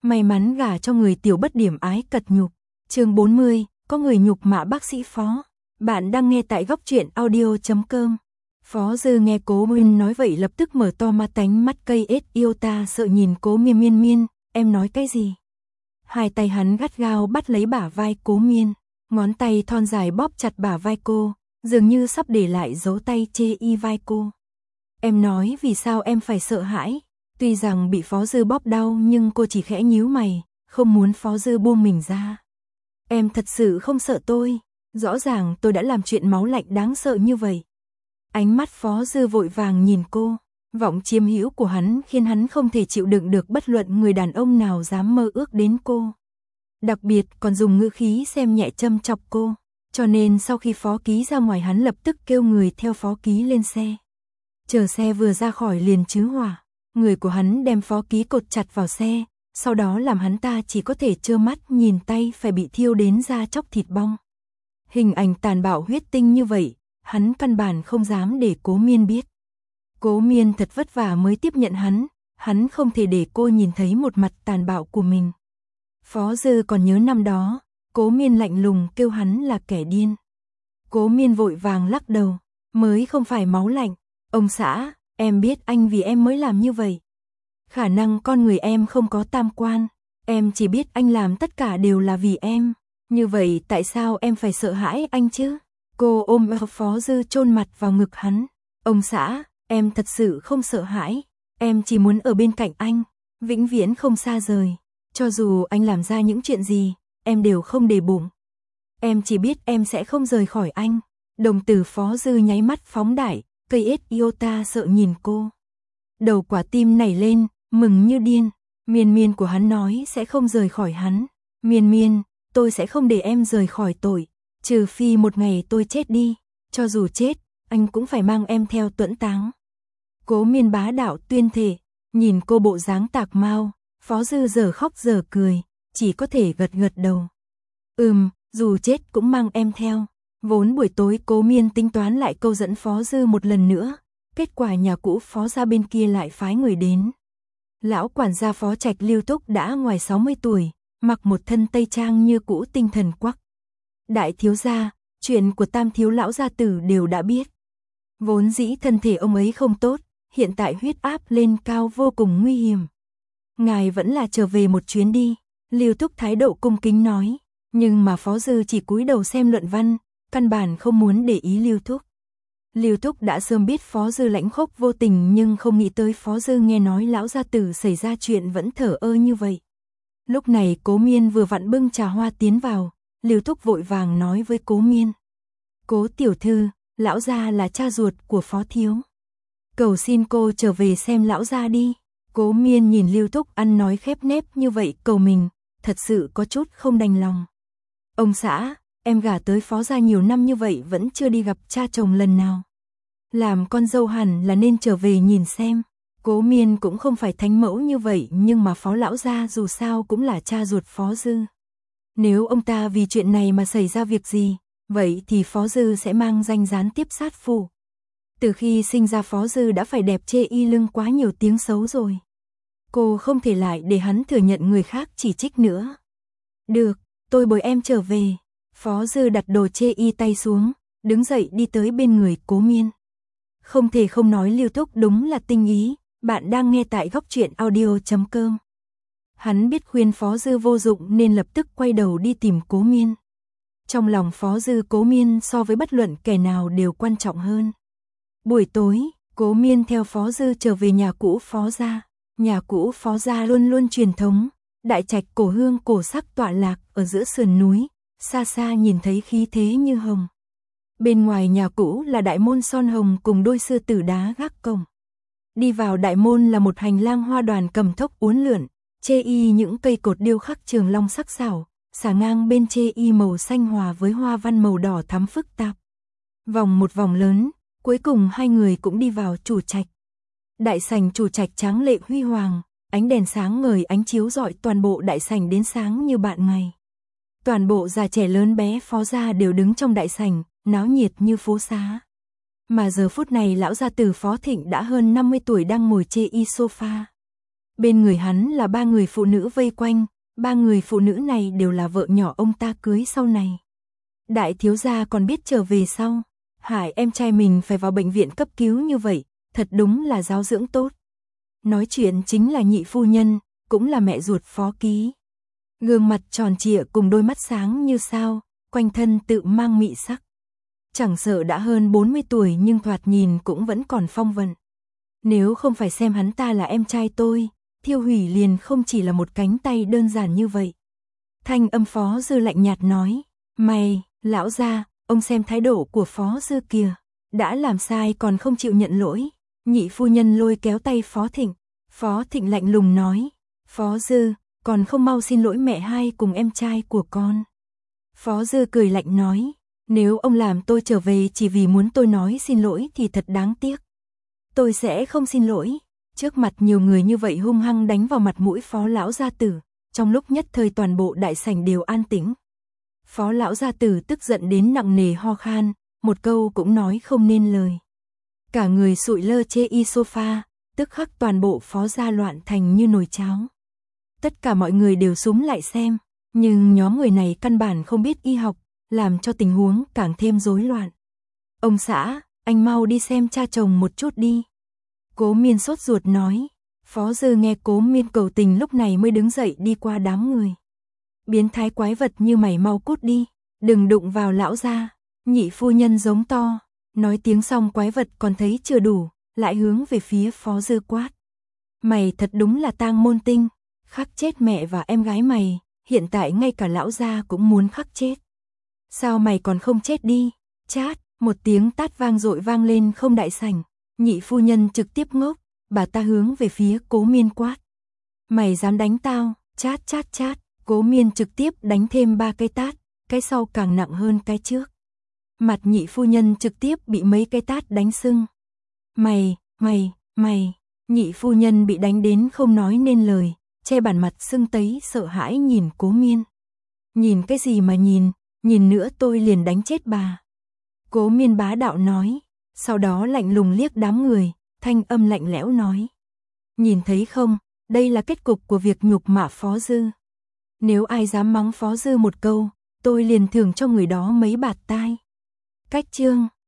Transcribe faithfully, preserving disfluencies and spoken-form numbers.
May mắn gả cho người tiểu bất điểm ái cật nhục. Chương bốn mươi, có người nhục mạ bác sĩ Phó. Bạn đang nghe tại góc truyện audio chấm com. Phó Dư nghe Cố Miên nói vậy lập tức mở to mắt tánh mắt cây ết yêu ta sợ nhìn Cố Miên Miên Miên, em nói cái gì? Hai tay hắn gắt gao bắt lấy bả vai Cố Miên, ngón tay thon dài bóp chặt bả vai cô, dường như sắp để lại dấu tay chê y vai cô. Em nói vì sao em phải sợ hãi? Tuy rằng bị Phó Dư bóp đau nhưng cô chỉ khẽ nhíu mày, không muốn Phó Dư buông mình ra. Em thật sự không sợ tôi, rõ ràng tôi đã làm chuyện máu lạnh đáng sợ như vậy. Ánh mắt Phó Dư vội vàng nhìn cô, vọng chiếm hữu của hắn khiến hắn không thể chịu đựng được bất luận người đàn ông nào dám mơ ước đến cô. Đặc biệt còn dùng ngữ khí xem nhẹ châm chọc cô, cho nên sau khi Phó Ký ra ngoài hắn lập tức kêu người theo Phó Ký lên xe. Chờ xe vừa ra khỏi liền chứ hỏa, người của hắn đem Phó Ký cột chặt vào xe, sau đó làm hắn ta chỉ có thể trơ mắt nhìn tay phải bị thiêu đến da chóc thịt bong. Hình ảnh tàn bạo huyết tinh như vậy, hắn căn bản không dám để Cố Miên biết. Cố Miên thật vất vả mới tiếp nhận hắn, hắn không thể để cô nhìn thấy một mặt tàn bạo của mình. Phó Dư còn nhớ năm đó, Cố Miên lạnh lùng kêu hắn là kẻ điên. Cố Miên vội vàng lắc đầu, mới không phải máu lạnh, ông xã, em biết anh vì em mới làm như vậy. Khả năng con người em không có tam quan, em chỉ biết anh làm tất cả đều là vì em, như vậy tại sao em phải sợ hãi anh chứ? Cô ôm Phó Dư chôn mặt vào ngực hắn, ông xã, em thật sự không sợ hãi, em chỉ muốn ở bên cạnh anh, vĩnh viễn không xa rời, cho dù anh làm ra những chuyện gì, em đều không để bụng. Em chỉ biết em sẽ không rời khỏi anh. Đồng tử Phó Dư nháy mắt phóng đại, cây ết iota sợ nhìn cô. Đầu quả tim nảy lên, mừng như điên, Miên Miên của hắn nói sẽ không rời khỏi hắn. Miên Miên, tôi sẽ không để em rời khỏi tội, trừ phi một ngày tôi chết đi, cho dù chết, anh cũng phải mang em theo tuẫn táng. Cố Miên bá đạo tuyên thệ, nhìn cô bộ dáng tạc mau, Phó Dư giờ khóc giờ cười, chỉ có thể gật gật đầu. Ừm, dù chết cũng mang em theo. Vốn buổi tối Cố Miên tính toán lại câu dẫn Phó Dư một lần nữa, kết quả nhà cũ Phó gia bên kia lại phái người đến. Lão quản gia Phó Trạch Lưu Túc đã ngoài sáu mươi tuổi, mặc một thân tây trang như cũ tinh thần quắc. Đại thiếu gia, chuyện của tam thiếu lão gia tử đều đã biết. Vốn dĩ thân thể ông ấy không tốt, hiện tại huyết áp lên cao vô cùng nguy hiểm. Ngài vẫn là trở về một chuyến đi, Lưu Túc thái độ cung kính nói, nhưng mà Phó Dư chỉ cúi đầu xem luận văn, căn bản không muốn để ý Lưu Túc. Lưu Túc đã sớm biết Phó Dư lãnh khốc vô tình nhưng không nghĩ tới Phó Dư nghe nói lão gia tử xảy ra chuyện vẫn thở ơ như vậy. Lúc này Cố Miên vừa vặn bưng trà hoa tiến vào, Lưu Túc vội vàng nói với Cố Miên. Cố tiểu thư, lão gia là cha ruột của Phó thiếu. Cầu xin cô trở về xem lão gia đi. Cố Miên nhìn Lưu Túc ăn nói khép nép như vậy cầu mình, thật sự có chút không đành lòng. Ông xã, em gả tới Phó gia nhiều năm như vậy vẫn chưa đi gặp cha chồng lần nào. Làm con dâu hẳn là nên trở về nhìn xem. Cố Miên cũng không phải thánh mẫu như vậy nhưng mà Phó lão gia dù sao cũng là cha ruột Phó Dư. Nếu ông ta vì chuyện này mà xảy ra việc gì, vậy thì Phó Dư sẽ mang danh gián tiếp sát phụ. Từ khi sinh ra Phó Dư đã phải đẹp chê y lưng quá nhiều tiếng xấu rồi. Cô không thể lại để hắn thừa nhận người khác chỉ trích nữa. Được, tôi bồi em trở về. Phó Dư đặt đồ chê y tay xuống, đứng dậy đi tới bên người Cố Miên. Không thể không nói Lưu Túc đúng là tinh ý, bạn đang nghe tại góc truyện audio chấm com. Hắn biết khuyên Phó Dư vô dụng nên lập tức quay đầu đi tìm Cố Miên. Trong lòng Phó Dư Cố Miên so với bất luận kẻ nào đều quan trọng hơn. Buổi tối, Cố Miên theo Phó Dư trở về nhà cũ Phó gia. Nhà cũ Phó gia luôn luôn truyền thống, đại trạch cổ hương cổ sắc tọa lạc ở giữa sườn núi, xa xa nhìn thấy khí thế như hồng. Bên ngoài nhà cũ là đại môn son hồng cùng đôi sư tử đá gác cổng. Đi vào đại môn là một hành lang hoa đoàn cầm thốc uốn lượn, chê y những cây cột điêu khắc trường long sắc sảo, xà ngang bên chê y màu xanh hòa với hoa văn màu đỏ thắm phức tạp. Vòng một vòng lớn, cuối cùng hai người cũng đi vào chủ trạch. Đại sảnh chủ trạch tráng lệ huy hoàng, ánh đèn sáng ngời ánh chiếu rọi toàn bộ đại sảnh đến sáng như bạn ngày. Toàn bộ già trẻ lớn bé Phó gia đều đứng trong đại sảnh, náo nhiệt như phố xá. Mà giờ phút này lão gia tử Phó Thịnh đã hơn năm mươi tuổi đang ngồi chê y sofa. Bên người hắn là ba người phụ nữ vây quanh, ba người phụ nữ này đều là vợ nhỏ ông ta cưới sau này. Đại thiếu gia còn biết trở về sau, hại em trai mình phải vào bệnh viện cấp cứu như vậy, thật đúng là giáo dưỡng tốt. Nói chuyện chính là nhị phu nhân, cũng là mẹ ruột Phó Ký. Gương mặt tròn trịa cùng đôi mắt sáng như sao, quanh thân tự mang mị sắc. Chẳng sợ đã hơn bốn mươi tuổi nhưng thoạt nhìn cũng vẫn còn phong vận. Nếu không phải xem hắn ta là em trai tôi, Thiêu Hủy liền không chỉ là một cánh tay đơn giản như vậy. Thanh âm Phó Dư lạnh nhạt nói, mày, lão gia, ông xem thái độ của Phó Dư kìa, đã làm sai còn không chịu nhận lỗi. Nhị phu nhân lôi kéo tay Phó Thịnh, Phó Thịnh lạnh lùng nói, Phó Dư, còn không mau xin lỗi mẹ hai cùng em trai của con. Phó Dư cười lạnh nói, nếu ông làm tôi trở về chỉ vì muốn tôi nói xin lỗi thì thật đáng tiếc. Tôi sẽ không xin lỗi. Trước mặt nhiều người như vậy hung hăng đánh vào mặt mũi Phó lão gia tử, trong lúc nhất thời toàn bộ đại sảnh đều an tĩnh. Phó lão gia tử tức giận đến nặng nề ho khan, một câu cũng nói không nên lời. Cả người sụi lơ chê y sofa, tức khắc toàn bộ Phó gia loạn thành như nồi cháo. Tất cả mọi người đều xúm lại xem, nhưng nhóm người này căn bản không biết y học, làm cho tình huống càng thêm rối loạn. Ông xã, anh mau đi xem cha chồng một chút đi. Cố Miên sốt ruột nói. Phó Dư nghe Cố Miên cầu tình lúc này mới đứng dậy đi qua đám người. Biến thái quái vật như mày mau cút đi, đừng đụng vào lão gia. Nhị phu nhân giống to, nói tiếng xong quái vật còn thấy chưa đủ, lại hướng về phía Phó Dư quát. Mày thật đúng là tang môn tinh, khắc chết mẹ và em gái mày, hiện tại ngay cả lão gia cũng muốn khắc chết. Sao mày còn không chết đi? Chát, một tiếng tát vang dội vang lên không đại sảnh. Nhị phu nhân trực tiếp ngốc, bà ta hướng về phía Cố Miên quát. Mày dám đánh tao? Chát chát chát, Cố Miên trực tiếp đánh thêm ba cái tát, cái sau càng nặng hơn cái trước. Mặt nhị phu nhân trực tiếp bị mấy cái tát đánh sưng. Mày, mày, mày, nhị phu nhân bị đánh đến không nói nên lời, che bản mặt sưng tấy sợ hãi nhìn Cố Miên. Nhìn cái gì mà nhìn, nhìn nữa tôi liền đánh chết bà. Cố Miên bá đạo nói, sau đó lạnh lùng liếc đám người, thanh âm lạnh lẽo nói. Nhìn thấy không, đây là kết cục của việc nhục mạ Phó Dư. Nếu ai dám mắng Phó Dư một câu, tôi liền thưởng cho người đó mấy bạt tai. Cách chương